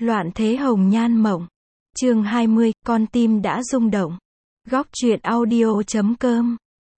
Loạn thế hồng nhan mộng. Chương 20, con tim đã rung động. Góc truyện audio.com.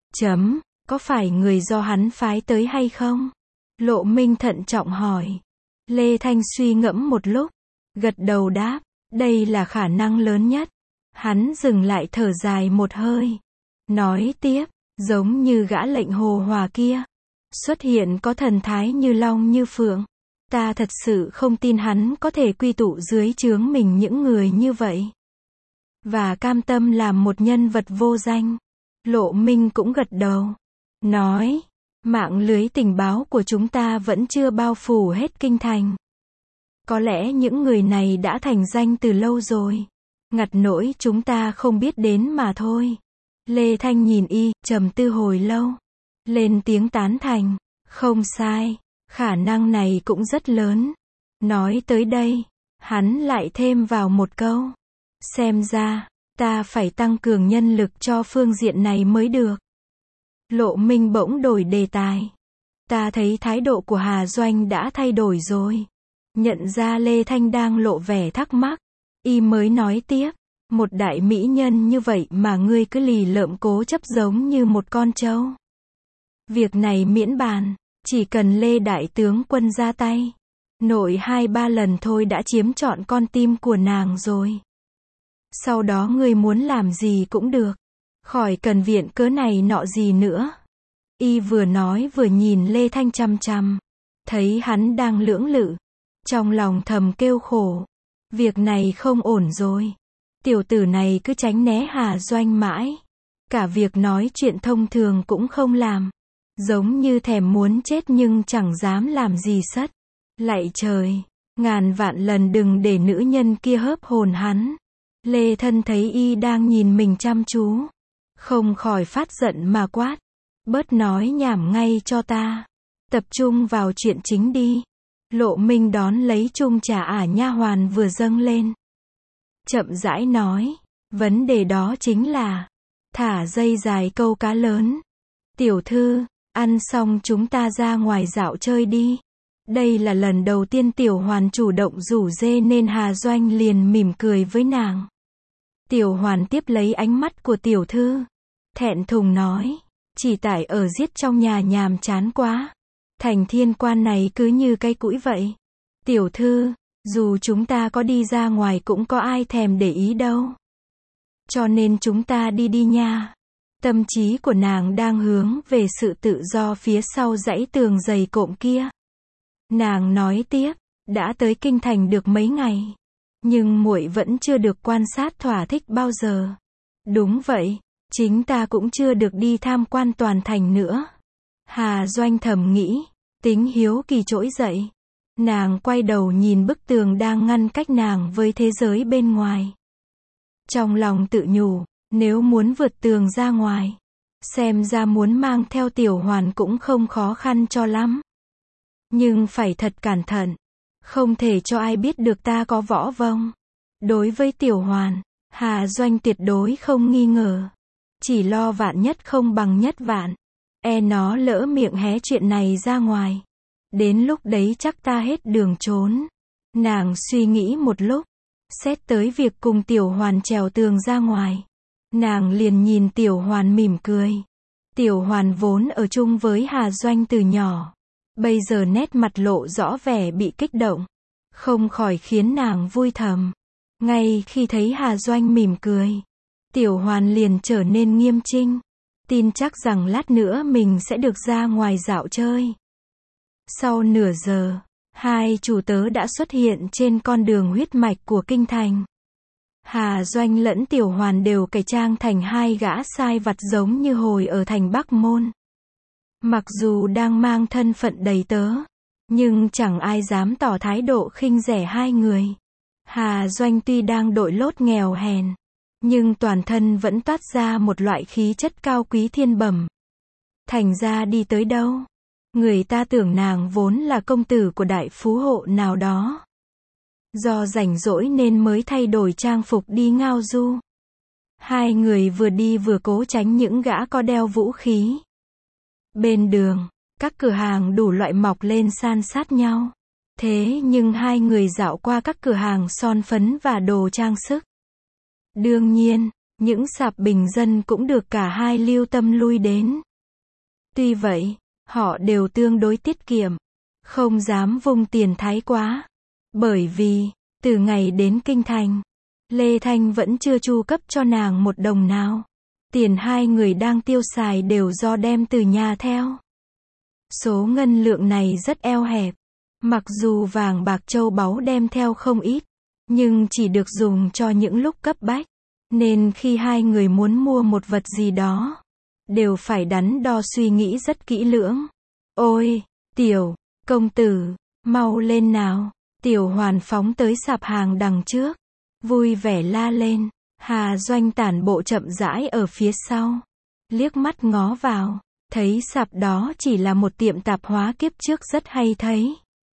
Có phải người do hắn phái tới hay không? Lộ Minh thận trọng hỏi. Lê Thanh suy ngẫm một lúc, gật đầu đáp, đây là khả năng lớn nhất. Hắn dừng lại thở dài một hơi, nói tiếp, giống như gã lệnh hồ hòa kia, xuất hiện có thần thái như long như phượng. Ta thật sự không tin hắn có thể quy tụ dưới trướng mình những người như vậy, và cam tâm làm một nhân vật vô danh. Lộ Minh cũng gật đầu, nói, mạng lưới tình báo của chúng ta vẫn chưa bao phủ hết kinh thành. Có lẽ những người này đã thành danh từ lâu rồi, ngặt nỗi chúng ta không biết đến mà thôi. Lê Thanh nhìn y, trầm tư hồi lâu, lên tiếng tán thành, không sai, khả năng này cũng rất lớn. Nói tới đây, hắn lại thêm vào một câu, xem ra, ta phải tăng cường nhân lực cho phương diện này mới được. Lộ Minh bỗng đổi đề tài. Ta thấy thái độ của Hà Doanh đã thay đổi rồi. Nhận ra Lê Thanh đang lộ vẻ thắc mắc, y mới nói tiếp, một đại mỹ nhân như vậy mà ngươi cứ lì lợm cố chấp giống như một con trâu. Việc này miễn bàn, chỉ cần Lê Đại Tướng Quân ra tay, nội 2-3 lần thôi đã chiếm trọn con tim của nàng rồi. Sau đó ngươi muốn làm gì cũng được, khỏi cần viện cớ này nọ gì nữa. Y vừa nói vừa nhìn Lê Thanh chằm chằm, thấy hắn đang lưỡng lự, trong lòng thầm kêu khổ, việc này không ổn rồi. Tiểu tử này cứ tránh né Hà Doanh mãi, cả việc nói chuyện thông thường cũng không làm, giống như thèm muốn chết nhưng chẳng dám làm gì sất. Lạy trời, ngàn vạn lần đừng để nữ nhân kia hớp hồn hắn. Lê Thân thấy y đang nhìn mình chăm chú, không khỏi phát giận mà quát, bớt nói nhảm ngay cho ta, tập trung vào chuyện chính đi. Lộ Minh đón lấy chung trà nha hoàn vừa dâng lên, chậm rãi nói, vấn đề đó chính là, thả dây dài câu cá lớn. Tiểu thư, ăn xong chúng ta ra ngoài dạo chơi đi. Đây là lần đầu tiên Tiểu Hoàn chủ động rủ dê nên Hà Doanh liền mỉm cười với nàng. Tiểu Hoàn tiếp lấy ánh mắt của tiểu thư, thẹn thùng nói, chỉ tại ở giết trong nhà nhàm chán quá. Thành Thiên Quan này cứ như cây củi vậy. Tiểu thư, dù chúng ta có đi ra ngoài cũng có ai thèm để ý đâu. Cho nên chúng ta đi đi nha. Tâm trí của nàng đang hướng về sự tự do phía sau dãy tường dày cộm kia. Nàng nói tiếp, đã tới kinh thành được mấy ngày, nhưng muội vẫn chưa được quan sát thỏa thích bao giờ. Đúng vậy, chính ta cũng chưa được đi tham quan toàn thành nữa. Hà Doanh thầm nghĩ, tính hiếu kỳ trỗi dậy. Nàng quay đầu nhìn bức tường đang ngăn cách nàng với thế giới bên ngoài. Trong lòng tự nhủ, nếu muốn vượt tường ra ngoài, xem ra muốn mang theo Tiểu Hoàn cũng không khó khăn cho lắm. Nhưng phải thật cẩn thận, không thể cho ai biết được ta có võ vông. Đối với Tiểu Hoàn, Hà Doanh tuyệt đối không nghi ngờ. Chỉ lo vạn nhất không bằng nhất vạn. Nó lỡ miệng hé chuyện này ra ngoài, đến lúc đấy chắc ta hết đường trốn. Nàng suy nghĩ một lúc, xét tới việc cùng Tiểu Hoàn trèo tường ra ngoài, nàng liền nhìn Tiểu Hoàn mỉm cười. Tiểu Hoàn vốn ở chung với Hà Doanh từ nhỏ, bây giờ nét mặt lộ rõ vẻ bị kích động, không khỏi khiến nàng vui thầm. Ngay khi thấy Hà Doanh mỉm cười, Tiểu Hoàn liền trở nên nghiêm chỉnh, tin chắc rằng lát nữa mình sẽ được ra ngoài dạo chơi. Sau nửa giờ, hai chủ tớ đã xuất hiện trên con đường huyết mạch của kinh thành. Hà Doanh lẫn Tiểu Hoàn đều cải trang thành hai gã sai vặt giống như hồi ở thành Bắc Môn. Mặc dù đang mang thân phận đầy tớ, nhưng chẳng ai dám tỏ thái độ khinh rẻ hai người. Hà Doanh tuy đang đội lốt nghèo hèn, nhưng toàn thân vẫn toát ra một loại khí chất cao quý thiên bẩm. Thành ra đi tới đâu, người ta tưởng nàng vốn là công tử của đại phú hộ nào đó. Do rảnh rỗi nên mới thay đổi trang phục đi ngao du. Hai người vừa đi vừa cố tránh những gã có đeo vũ khí. Bên đường, các cửa hàng đủ loại mọc lên san sát nhau. Thế nhưng hai người dạo qua các cửa hàng son phấn và đồ trang sức. Đương nhiên, những sạp bình dân cũng được cả hai lưu tâm lui đến. Tuy vậy, họ đều tương đối tiết kiệm, không dám vung tiền thái quá. Bởi vì, từ ngày đến Kinh Thành, Lê Thanh vẫn chưa chu cấp cho nàng một đồng nào. Tiền hai người đang tiêu xài đều do đem từ nhà theo. Số ngân lượng này rất eo hẹp. Mặc dù vàng bạc châu báu đem theo không ít, nhưng chỉ được dùng cho những lúc cấp bách. Nên khi hai người muốn mua một vật gì đó, đều phải đắn đo suy nghĩ rất kỹ lưỡng. Ôi, Tiểu công tử, mau lên nào. Tiểu Hoàn phóng tới sạp hàng đằng trước, vui vẻ la lên. Hà Doanh tản bộ chậm rãi ở phía sau, liếc mắt ngó vào, thấy sạp đó chỉ là một tiệm tạp hóa kiếp trước rất hay thấy.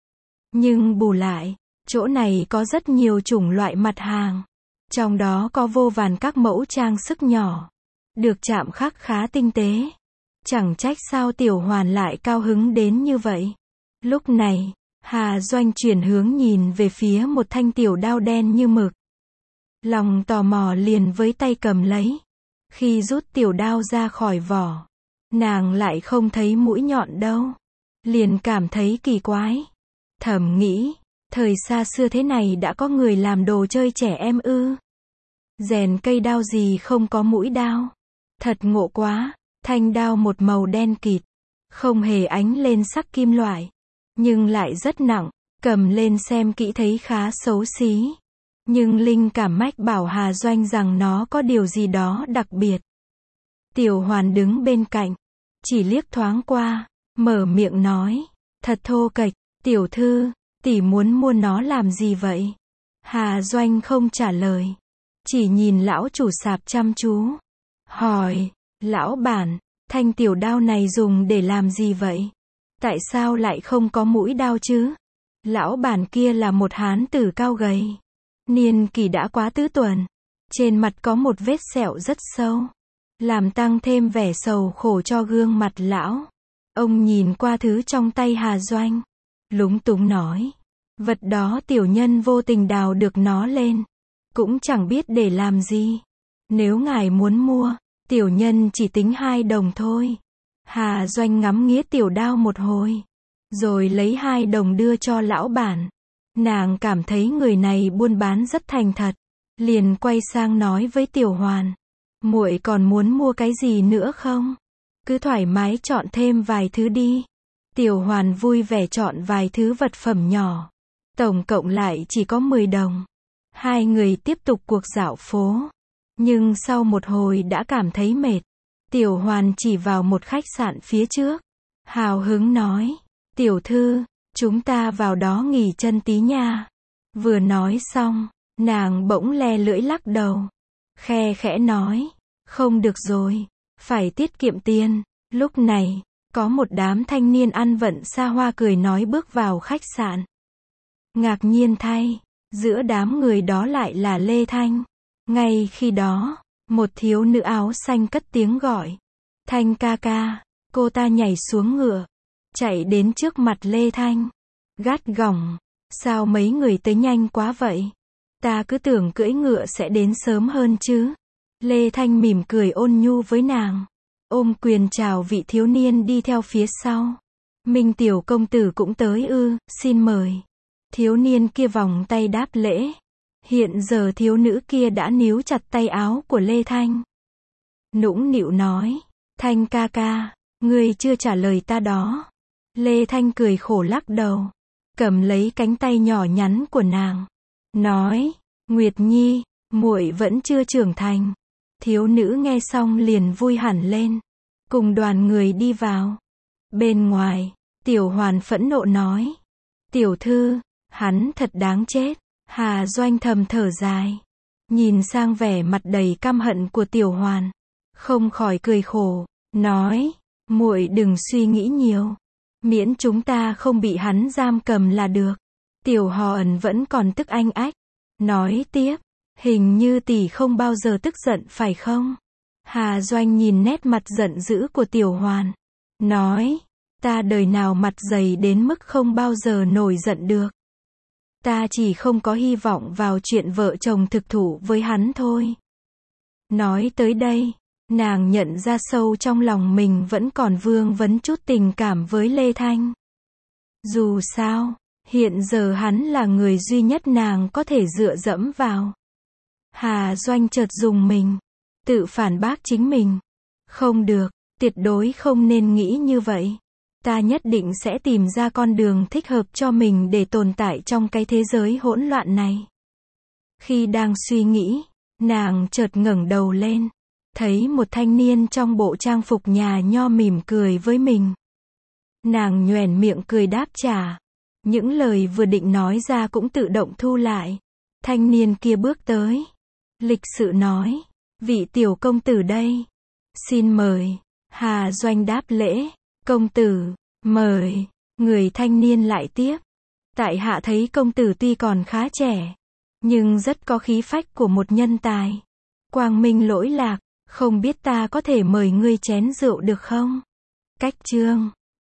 Nhưng bù lại, chỗ này có rất nhiều chủng loại mặt hàng, trong đó có vô vàn các mẫu trang sức nhỏ, được chạm khắc khá tinh tế. Chẳng trách sao Tiểu Hoàn lại cao hứng đến như vậy. Lúc này, Hà Doanh chuyển hướng nhìn về phía một thanh tiểu đao đen như mực. Lòng tò mò liền với tay cầm lấy. Khi rút tiểu đao ra khỏi vỏ, nàng lại không thấy mũi nhọn đâu. Liền cảm thấy kỳ quái. Thầm nghĩ, thời xa xưa thế này đã có người làm đồ chơi trẻ em ư? Rèn cây đao gì không có mũi đao? Thật ngộ quá. Thanh đao một màu đen kịt, không hề ánh lên sắc kim loại, nhưng lại rất nặng, cầm lên xem kỹ thấy khá xấu xí. Nhưng linh cảm mách bảo Hà Doanh rằng nó có điều gì đó đặc biệt. Tiểu Hoàn đứng bên cạnh, chỉ liếc thoáng qua, mở miệng nói, thật thô kệch, tiểu thư, tỷ muốn mua nó làm gì vậy? Hà Doanh không trả lời, chỉ nhìn lão chủ sạp chăm chú, hỏi, lão bản, thanh tiểu đao này dùng để làm gì vậy? Tại sao lại không có mũi đao chứ? Lão bản kia là một hán tử cao gầy, niên kỷ đã quá tứ tuần, trên mặt có một vết sẹo rất sâu, làm tăng thêm vẻ sầu khổ cho gương mặt lão. Ông nhìn qua thứ trong tay Hà Doanh, lúng túng nói, vật đó tiểu nhân vô tình đào được nó lên, cũng chẳng biết để làm gì. Nếu ngài muốn mua, tiểu nhân chỉ tính 2 đồng thôi. Hà Doanh ngắm nghía tiểu đao một hồi, rồi lấy 2 đồng đưa cho lão bản. Nàng cảm thấy người này buôn bán rất thành thật, liền quay sang nói với Tiểu Hoàn, muội còn muốn mua cái gì nữa không? Cứ thoải mái chọn thêm vài thứ đi. Tiểu Hoàn vui vẻ chọn vài thứ vật phẩm nhỏ, tổng cộng lại chỉ có 10 đồng. Hai người tiếp tục cuộc dạo phố, nhưng sau một hồi đã cảm thấy mệt. Tiểu Hoàn chỉ vào một khách sạn phía trước, hào hứng nói, tiểu thư, chúng ta vào đó nghỉ chân tí nha. Vừa nói xong, nàng bỗng le lưỡi lắc đầu, khe khẽ nói, không được rồi, phải tiết kiệm tiền. Lúc này, có một đám thanh niên ăn vận xa hoa cười nói bước vào khách sạn. Ngạc nhiên thay, giữa đám người đó lại là Lê Thanh. Ngay khi đó, một thiếu nữ áo xanh cất tiếng gọi, Thanh ca ca. Cô ta nhảy xuống ngựa, chạy đến trước mặt Lê Thanh, gắt gỏng, sao mấy người tới nhanh quá vậy? Ta cứ tưởng cưỡi ngựa sẽ đến sớm hơn chứ. Lê Thanh mỉm cười ôn nhu với nàng, ôm quyền chào vị thiếu niên đi theo phía sau. Minh tiểu công tử cũng tới ư, xin mời. Thiếu niên kia vòng tay đáp lễ. Hiện giờ thiếu nữ kia đã níu chặt tay áo của Lê Thanh, nũng nịu nói, Thanh ca ca, ngươi chưa trả lời ta đó. Lê Thanh cười khổ lắc đầu, cầm lấy cánh tay nhỏ nhắn của nàng, nói, Nguyệt Nhi, muội vẫn chưa trưởng thành. Thiếu nữ nghe xong liền vui hẳn lên, cùng đoàn người đi vào. Bên ngoài, Tiểu Hoàn phẫn nộ nói, tiểu thư, hắn thật đáng chết. Hà Doanh thầm thở dài, nhìn sang vẻ mặt đầy căm hận của Tiểu Hoàn, không khỏi cười khổ, nói, muội đừng suy nghĩ nhiều, miễn chúng ta không bị hắn giam cầm là được. Tiểu Hòn vẫn còn tức anh ách, nói tiếp, hình như tỷ không bao giờ tức giận phải không? Hà Doanh nhìn nét mặt giận dữ của Tiểu Hoàn, nói, Ta đời nào mặt dày đến mức không bao giờ nổi giận được. Ta chỉ không có hy vọng vào chuyện vợ chồng thực thụ với hắn thôi. Nói tới đây, nàng nhận ra sâu trong lòng mình vẫn còn vương vấn chút tình cảm với Lê Thanh. Dù sao, hiện giờ hắn là người duy nhất nàng có thể dựa dẫm vào. Hà Doanh chợt dùng mình, tự phản bác chính mình. Không được, tuyệt đối không nên nghĩ như vậy. Ta nhất định sẽ tìm ra con đường thích hợp cho mình để tồn tại trong cái thế giới hỗn loạn này. Khi đang suy nghĩ, nàng chợt ngẩng đầu lên, thấy một thanh niên trong bộ trang phục nhà nho mỉm cười với mình. Nàng nhoẻn miệng cười đáp trả. Những lời vừa định nói ra cũng tự động thu lại. Thanh niên kia bước tới, lịch sự nói, vị tiểu công tử đây. Xin mời. Hà Doanh đáp lễ, công tử, mời. Người thanh niên lại tiếp. Tại hạ thấy công tử tuy còn khá trẻ, nhưng rất có khí phách của một nhân tài. Quang minh lỗi lạc, không biết ta có thể mời ngươi chén rượu được không? Cách chương